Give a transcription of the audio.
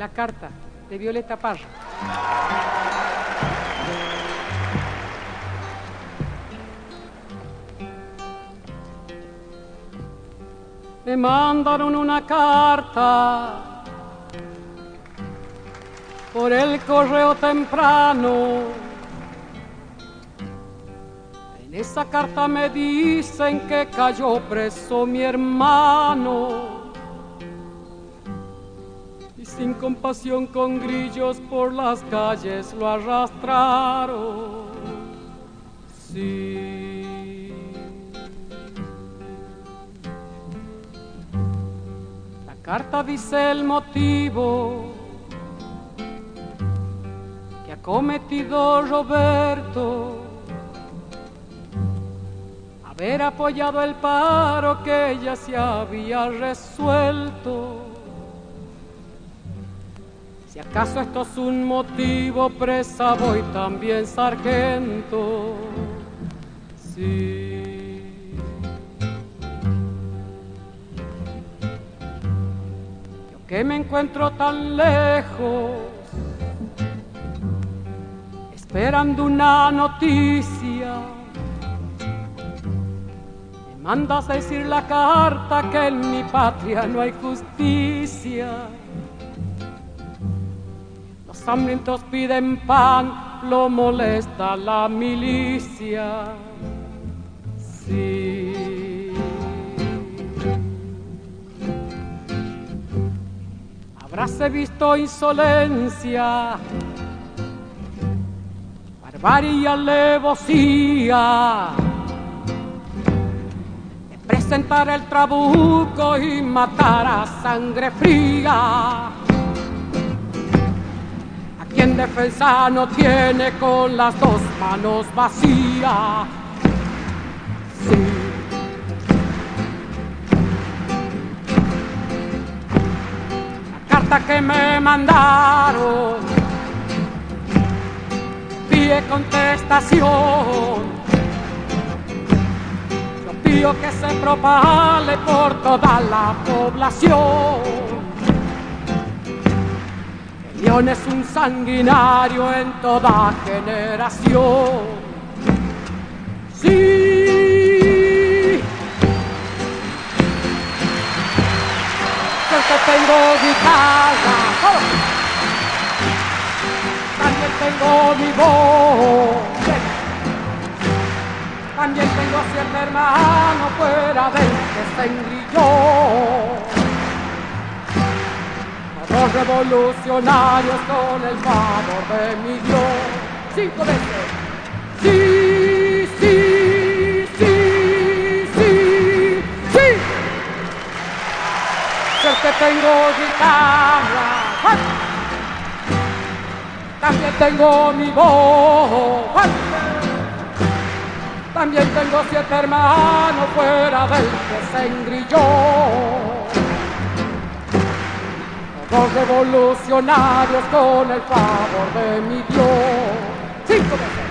La carta de Violeta Parra. Me mandaron una carta por el correo temprano. En esa carta me dicen que cayó preso mi hermano. Sin compasión con grillos por las calles lo arrastraron. Sí. La carta dice el motivo que ha cometido Roberto: haber apoyado el paro que ella se había resuelto. Si acaso esto es un motivo, presa voy también, sargento. Sí. Yo que me encuentro tan lejos, esperando una noticia, me mandas a decir la carta que en mi patria no hay justicia. Los hambrientos piden pan, lo molesta la milicia. Sí. Habráse visto insolencia, barbarie y alevosía de presentar el trabuco y matar a sangre fría. Quien defensa no tiene con las dos manos vacías. Sí. La carta que me mandaron pide contestación. Yo pido que se propale por toda la población. León es un sanguinario en toda generación. Sí. Porque tengo guitarra, también tengo mi voz, también tengo 7 hermanos fuera del que se engrilló. Los revolucionarios con el favor de mi Dios. 5 veces. Sí, sí, sí, sí, sí. Porque tengo guitarra, también tengo mi voz, también tengo 7 hermanos fuera del que se engrilló. Los revolucionarios con el favor de mi Dios. 5 veces.